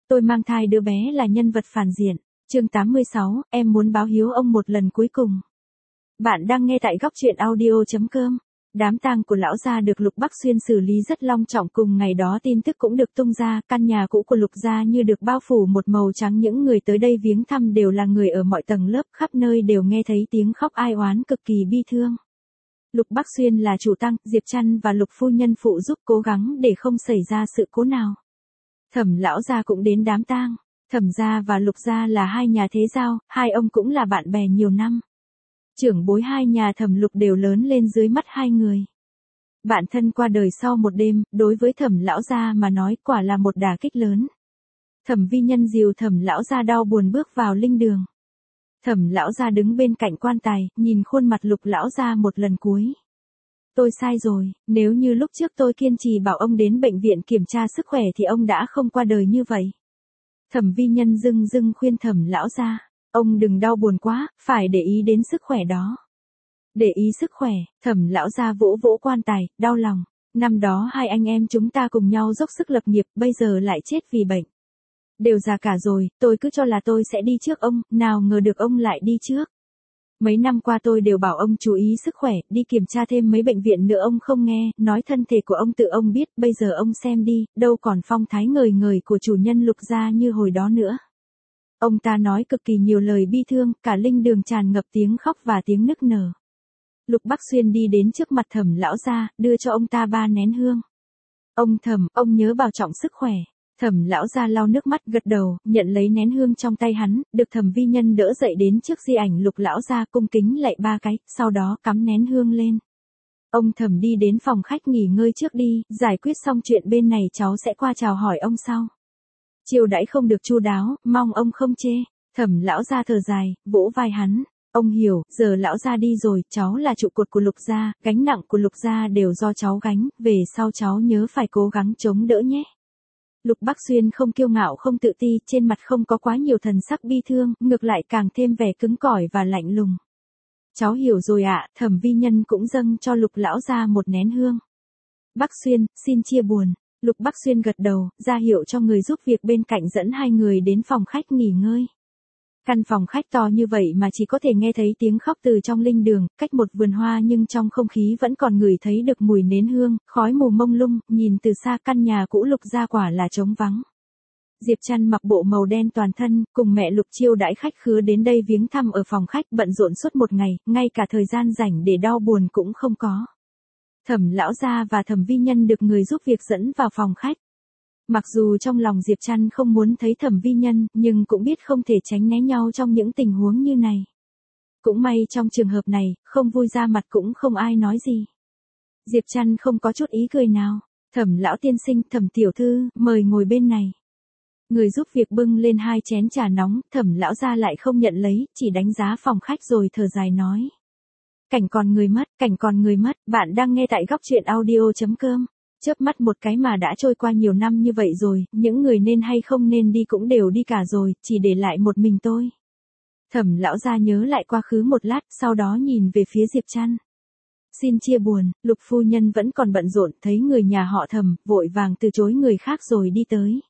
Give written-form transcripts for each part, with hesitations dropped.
Tôi mang thai đứa bé là nhân vật phản diện. Chương 86, em muốn báo hiếu ông một lần cuối cùng. Bạn đang nghe tại góc truyện audio.com. Đám tang của lão gia được Lục Bắc Xuyên xử lý rất long trọng, cùng ngày đó tin tức cũng được tung ra, căn nhà cũ của Lục gia như được bao phủ một màu trắng, những người tới đây viếng thăm đều là người ở mọi tầng lớp, khắp nơi đều nghe thấy tiếng khóc ai oán cực kỳ bi thương. Lục Bắc Xuyên là chủ tang, Diệp Trăn và Lục phu nhân phụ giúp cố gắng để không xảy ra sự cố nào. Thẩm lão gia cũng đến đám tang. Thẩm gia và Lục gia là hai nhà thế giao, hai ông cũng là bạn bè nhiều năm. Trưởng bối hai nhà Thẩm Lục đều lớn lên dưới mắt hai người. Bạn thân qua đời sau một đêm, đối với Thẩm lão gia mà nói quả là một đả kích lớn. Thẩm Vi Nhân dìu Thẩm lão gia đau buồn bước vào linh đường. Thẩm lão gia đứng bên cạnh quan tài, nhìn khuôn mặt Lục lão gia một lần cuối. Tôi sai rồi, nếu như lúc trước tôi kiên trì bảo ông đến bệnh viện kiểm tra sức khỏe thì ông đã không qua đời như vậy. Thẩm Vi Nhân dưng khuyên Thẩm lão gia, ông đừng đau buồn quá, phải để ý đến sức khỏe đó. Để ý sức khỏe, Thẩm lão gia vỗ vỗ quan tài, đau lòng. Năm đó hai anh em chúng ta cùng nhau dốc sức lập nghiệp, bây giờ lại chết vì bệnh. Đều già cả rồi, tôi cứ cho là tôi sẽ đi trước ông, nào ngờ được ông lại đi trước. Mấy năm qua tôi đều bảo ông chú ý sức khỏe, đi kiểm tra thêm mấy bệnh viện nữa ông không nghe, nói thân thể của ông tự ông biết, bây giờ ông xem đi, đâu còn phong thái ngời ngời của chủ nhân Lục gia như hồi đó nữa. Ông ta nói cực kỳ nhiều lời bi thương, cả linh đường tràn ngập tiếng khóc và tiếng nức nở. Lục Bắc Xuyên đi đến trước mặt Thẩm lão gia, đưa cho ông ta 3 nén hương. Ông Thẩm, ông nhớ bảo trọng sức khỏe. Thẩm lão gia lau nước mắt gật đầu, nhận lấy nén hương trong tay hắn, được Thẩm Vi Nhân đỡ dậy đến trước di ảnh Lục lão gia cung kính lạy 3 cái, sau đó cắm nén hương lên. Ông Thẩm đi đến phòng khách nghỉ ngơi trước đi, giải quyết xong chuyện bên này cháu sẽ qua chào hỏi ông sau. Chiêu đãi không được chu đáo, mong ông không chê. Thẩm lão gia thở dài, vỗ vai hắn. Ông hiểu, giờ lão gia đi rồi, cháu là trụ cột của Lục gia, gánh nặng của Lục gia đều do cháu gánh, về sau cháu nhớ phải cố gắng chống đỡ nhé. Lục Bắc Xuyên không kiêu ngạo không tự ti, trên mặt không có quá nhiều thần sắc bi thương, ngược lại càng thêm vẻ cứng cỏi và lạnh lùng. Cháu hiểu rồi ạ. Thẩm Vi Nhân cũng dâng cho Lục lão gia một nén hương. Bắc Xuyên, xin chia buồn. Lục Bắc Xuyên gật đầu, ra hiệu cho người giúp việc bên cạnh dẫn hai người đến phòng khách nghỉ ngơi. Căn phòng khách to như vậy mà chỉ có thể nghe thấy tiếng khóc từ trong linh đường, cách một vườn hoa nhưng trong không khí vẫn còn ngửi thấy được mùi nến hương, khói mù mông lung, nhìn từ xa căn nhà cũ Lục gia quả là trống vắng. Diệp Trăn mặc bộ màu đen toàn thân, cùng mẹ Lục chiêu đãi khách khứa đến đây viếng thăm ở phòng khách, bận rộn suốt một ngày, ngay cả thời gian rảnh để đau buồn cũng không có. Thẩm lão gia và Thẩm Vi Nhân được người giúp việc dẫn vào phòng khách. Mặc dù trong lòng Diệp Trăn không muốn thấy Thẩm Vi Nhân, nhưng cũng biết không thể tránh né nhau trong những tình huống như này. Cũng may trong trường hợp này, không vui ra mặt cũng không ai nói gì. Diệp Trăn không có chút ý cười nào. Thẩm lão tiên sinh, Thẩm tiểu thư, mời ngồi bên này. Người giúp việc bưng lên 2 chén trà nóng, Thẩm lão gia lại không nhận lấy, chỉ đánh giá phòng khách rồi thở dài nói. Cảnh còn người mất, bạn đang nghe tại góc truyện audio.com. Chớp mắt một cái mà đã trôi qua nhiều năm như vậy rồi, những người nên hay không nên đi cũng đều đi cả rồi, chỉ để lại một mình tôi. Thẩm lão gia nhớ lại quá khứ một lát, sau đó nhìn về phía Diệp Trăn. Xin chia buồn, Lục phu nhân vẫn còn bận rộn, thấy người nhà họ Thẩm, vội vàng từ chối người khác rồi đi tới.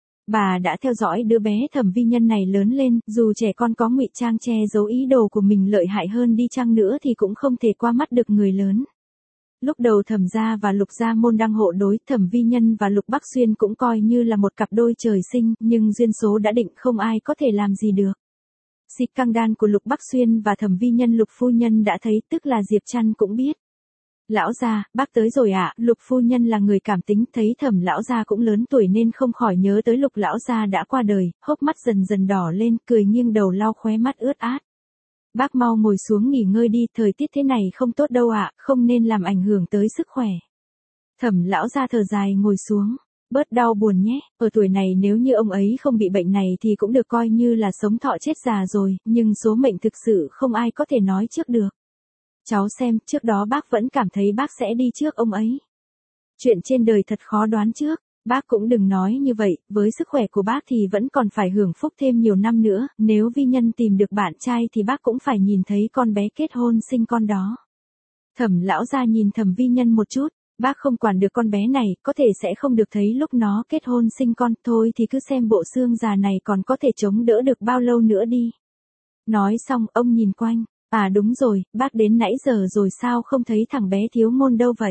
Bà đã theo dõi đứa bé Thẩm Vi Nhân này lớn lên, dù trẻ con có ngụy trang che giấu ý đồ của mình lợi hại hơn đi chăng nữa thì cũng không thể qua mắt được người lớn. Lúc đầu Thẩm gia và Lục gia môn đăng hộ đối, Thẩm Vi Nhân và Lục Bắc Xuyên cũng coi như là một cặp đôi trời sinh, nhưng duyên số đã định không ai có thể làm gì được. Si căng đan của Lục Bắc Xuyên và Thẩm Vi Nhân Lục phu nhân đã thấy, tức là Diệp Trăn cũng biết. Lão gia, bác tới rồi ạ. Lục phu nhân là người cảm tính, thấy Thẩm lão gia cũng lớn tuổi nên không khỏi nhớ tới Lục lão gia đã qua đời, hốc mắt dần dần đỏ lên, cười nghiêng đầu lau khóe mắt ướt át. Bác mau ngồi xuống nghỉ ngơi đi, thời tiết thế này không tốt đâu ạ, không nên làm ảnh hưởng tới sức khỏe. Thẩm lão gia thở dài ngồi xuống, bớt đau buồn nhé, ở tuổi này nếu như ông ấy không bị bệnh này thì cũng được coi như là sống thọ chết già rồi, nhưng số mệnh thực sự không ai có thể nói trước được. Cháu xem, trước đó bác vẫn cảm thấy bác sẽ đi trước ông ấy. Chuyện trên đời thật khó đoán trước. Bác cũng đừng nói như vậy, với sức khỏe của bác thì vẫn còn phải hưởng phúc thêm nhiều năm nữa, nếu Vi Nhân tìm được bạn trai thì bác cũng phải nhìn thấy con bé kết hôn sinh con đó. Thẩm lão gia nhìn Thẩm Vi Nhân một chút, Bác không quản được con bé này, có thể sẽ không được thấy lúc nó kết hôn sinh con, thôi thì cứ xem bộ xương già này còn có thể chống đỡ được bao lâu nữa đi. Nói xong, ông nhìn quanh, à đúng rồi, bác đến nãy giờ rồi sao không thấy thằng bé thiếu ngôn đâu vậy?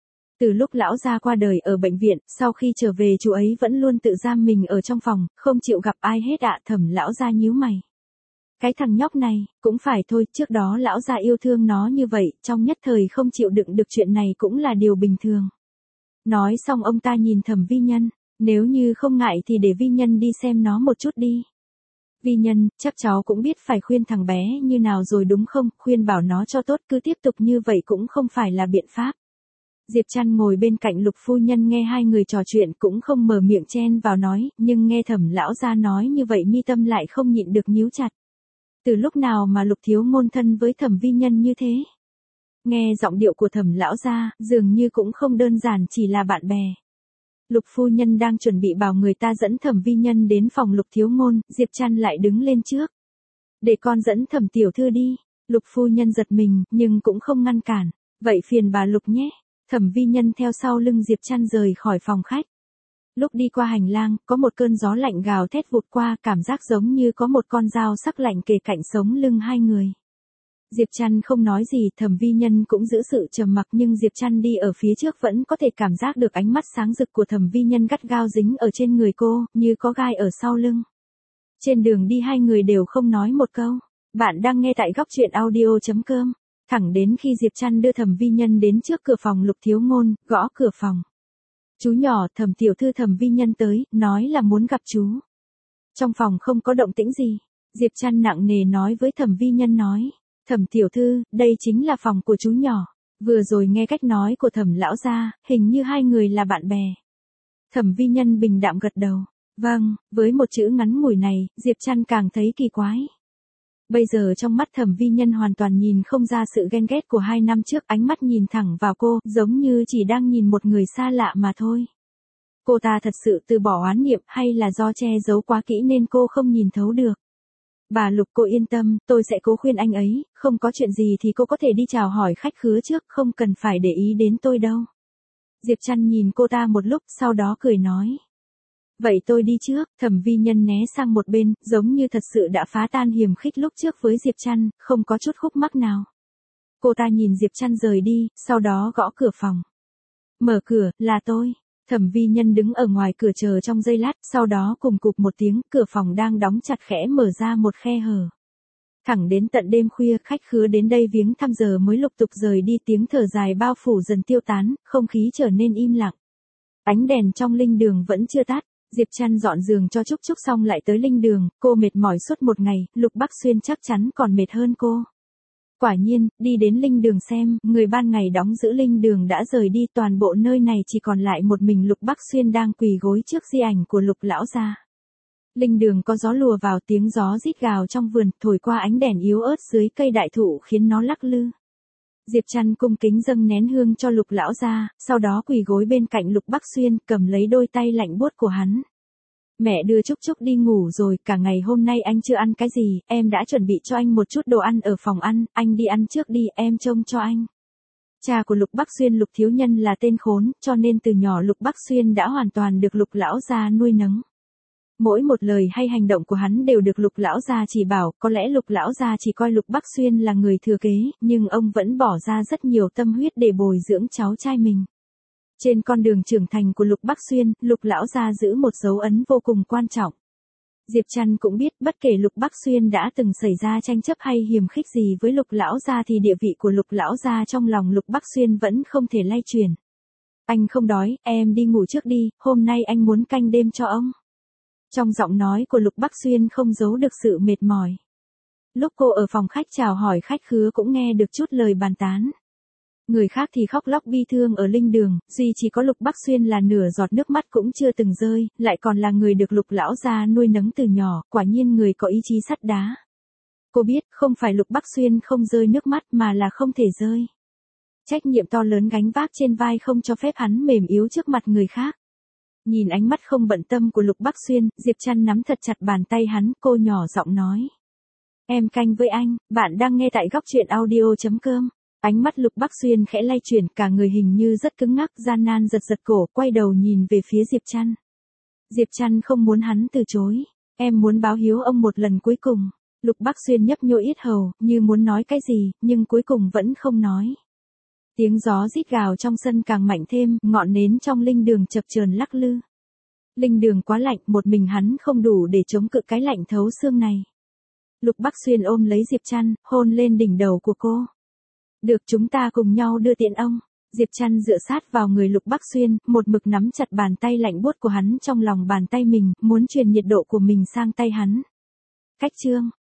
Từ lúc lão gia qua đời ở bệnh viện, sau khi trở về chú ấy vẫn luôn tự giam mình ở trong phòng, không chịu gặp ai hết ạ. Thẩm lão gia nhíu mày. Cái thằng nhóc này, cũng phải thôi, trước đó lão gia yêu thương nó như vậy, trong nhất thời không chịu đựng được chuyện này cũng là điều bình thường. Nói xong ông ta nhìn Thẩm Vi Nhân, nếu như không ngại thì để Vi Nhân đi xem nó một chút đi. Vi Nhân, chắc cháu cũng biết phải khuyên thằng bé như nào rồi đúng không, khuyên bảo nó cho tốt, cứ tiếp tục như vậy cũng không phải là biện pháp. Diệp Trăn ngồi bên cạnh Lục phu nhân nghe hai người trò chuyện cũng không mở miệng chen vào nói, nhưng nghe Thẩm lão gia nói như vậy mi tâm lại không nhịn được nhíu chặt. Từ lúc nào mà Lục thiếu ngôn thân với Thẩm Vi Nhân như thế? Nghe giọng điệu của Thẩm lão gia, dường như cũng không đơn giản chỉ là bạn bè. Lục phu nhân đang chuẩn bị bảo người ta dẫn Thẩm Vi Nhân đến phòng Lục thiếu ngôn, Diệp Trăn lại đứng lên trước. Để con dẫn Thẩm tiểu thư đi. Lục phu nhân giật mình, nhưng cũng không ngăn cản. Vậy phiền bà Lục nhé. Thẩm Vi Nhân theo sau lưng Diệp Trăn rời khỏi phòng khách. Lúc đi qua hành lang, có một cơn gió lạnh gào thét vụt qua, cảm giác giống như có một con dao sắc lạnh kề cạnh sống lưng hai người. Diệp Trăn không nói gì, Thẩm Vi Nhân cũng giữ sự trầm mặc, nhưng Diệp Trăn đi ở phía trước vẫn có thể cảm giác được ánh mắt sáng rực của Thẩm Vi Nhân gắt gao dính ở trên người cô, như có gai ở sau lưng. Trên đường đi hai người đều không nói một câu. Bạn đang nghe tại góc truyện audio.com. Thẳng đến khi Diệp Trăn đưa Thẩm Vi Nhân đến trước cửa phòng Lục thiếu ngôn, gõ cửa phòng. Chú nhỏ, Thẩm tiểu thư. Thẩm Vi Nhân tới, nói là muốn gặp chú. Trong phòng không có động tĩnh gì. Diệp Trăn nặng nề nói với Thẩm Vi Nhân nói. Thẩm tiểu thư, đây chính là phòng của chú nhỏ. Vừa rồi nghe cách nói của Thẩm lão gia, hình như hai người là bạn bè. Thẩm Vi Nhân bình đạm gật đầu. Vâng, với một chữ ngắn ngủi này, Diệp Trăn càng thấy kỳ quái. Bây giờ trong mắt Thẩm Vi Nhân hoàn toàn nhìn không ra sự ghen ghét của 2 năm trước, ánh mắt nhìn thẳng vào cô, giống như chỉ đang nhìn một người xa lạ mà thôi. Cô ta thật sự từ bỏ oán niệm hay là do che giấu quá kỹ nên cô không nhìn thấu được. Bà Lục, cô yên tâm, tôi sẽ cố khuyên anh ấy, không có chuyện gì thì cô có thể đi chào hỏi khách khứa trước, không cần phải để ý đến tôi đâu. Diệp Trăn nhìn cô ta một lúc, sau đó cười nói. Vậy tôi đi trước. Thẩm Vi Nhân né sang một bên, giống như thật sự đã phá tan hiềm khích lúc trước với Diệp Trăn, không có chút khúc mắc nào. Cô ta nhìn Diệp Trăn rời đi, sau đó gõ cửa phòng. Mở cửa, là tôi. Thẩm Vi Nhân đứng ở ngoài cửa chờ trong giây lát, sau đó cùng cụp một tiếng, cửa phòng đang đóng chặt khẽ mở ra một khe hở. Thẳng đến tận đêm khuya, khách khứa đến đây viếng thăm giờ mới lục tục rời đi, tiếng thở dài bao phủ dần tiêu tán, không khí trở nên im lặng. Ánh đèn trong linh đường vẫn chưa tắt. Diệp Trăn dọn giường cho Trúc Trúc xong lại tới linh đường, cô mệt mỏi suốt một ngày, Lục Bắc Xuyên chắc chắn còn mệt hơn cô. Quả nhiên, đi đến linh đường xem, người ban ngày đóng giữ linh đường đã rời đi, toàn bộ nơi này chỉ còn lại một mình Lục Bắc Xuyên đang quỳ gối trước di ảnh của Lục lão gia. Linh đường có gió lùa vào, tiếng gió rít gào trong vườn, thổi qua ánh đèn yếu ớt dưới cây đại thụ khiến nó lắc lư. Diệp Trăn cung kính dâng nén hương cho Lục lão gia, sau đó quỳ gối bên cạnh Lục Bắc Xuyên, cầm lấy đôi tay lạnh buốt của hắn. Mẹ đưa Trúc Trúc đi ngủ rồi, cả ngày hôm nay anh chưa ăn cái gì, em đã chuẩn bị cho anh một chút đồ ăn ở phòng ăn, anh đi ăn trước đi, em trông cho anh. Cha của Lục Bắc Xuyên Lục thiếu nhân là tên khốn, cho nên từ nhỏ Lục Bắc Xuyên đã hoàn toàn được Lục lão gia nuôi nấng. Mỗi một lời hay hành động của hắn đều được Lục lão gia chỉ bảo, có lẽ Lục lão gia chỉ coi Lục Bắc Xuyên là người thừa kế, nhưng ông vẫn bỏ ra rất nhiều tâm huyết để bồi dưỡng cháu trai mình. Trên con đường trưởng thành của Lục Bắc Xuyên, Lục lão gia giữ một dấu ấn vô cùng quan trọng. Diệp Trăn cũng biết, bất kể Lục Bắc Xuyên đã từng xảy ra tranh chấp hay hiềm khích gì với Lục lão gia thì địa vị của Lục lão gia trong lòng Lục Bắc Xuyên vẫn không thể lay chuyển. Anh không đói, em đi ngủ trước đi, hôm nay anh muốn canh đêm cho ông. Trong giọng nói của Lục Bắc Xuyên không giấu được sự mệt mỏi. Lúc cô ở phòng khách chào hỏi khách khứa cũng nghe được chút lời bàn tán. Người khác thì khóc lóc bi thương ở linh đường, duy chỉ có Lục Bắc Xuyên là nửa giọt nước mắt cũng chưa từng rơi, lại còn là người được Lục lão gia nuôi nấng từ nhỏ, quả nhiên người có ý chí sắt đá. Cô biết, không phải Lục Bắc Xuyên không rơi nước mắt mà là không thể rơi. Trách nhiệm to lớn gánh vác trên vai không cho phép hắn mềm yếu trước mặt người khác. Nhìn ánh mắt không bận tâm của Lục Bắc Xuyên, Diệp Trăn nắm thật chặt bàn tay hắn, cô nhỏ giọng nói. Em canh với anh, bạn đang nghe tại góc truyện audio.com. Ánh mắt Lục Bắc Xuyên khẽ lay chuyển, cả người hình như rất cứng ngắc, gian nan giật giật cổ, quay đầu nhìn về phía Diệp Trăn. Diệp Trăn không muốn hắn từ chối. Em muốn báo hiếu ông một lần cuối cùng. Lục Bắc Xuyên nhấp nhô yết hầu, như muốn nói cái gì, nhưng cuối cùng vẫn không nói. Tiếng gió rít gào trong sân càng mạnh thêm, ngọn nến trong linh đường chập chờn lắc lư. Linh đường quá lạnh, một mình hắn không đủ để chống cự cái lạnh thấu xương này. Lục Bắc Xuyên ôm lấy Diệp Trăn, hôn lên đỉnh đầu của cô. Được, chúng ta cùng nhau đưa tiễn ông. Diệp Trăn dựa sát vào người Lục Bắc Xuyên, một mực nắm chặt bàn tay lạnh buốt của hắn trong lòng bàn tay mình, muốn truyền nhiệt độ của mình sang tay hắn. Cách chương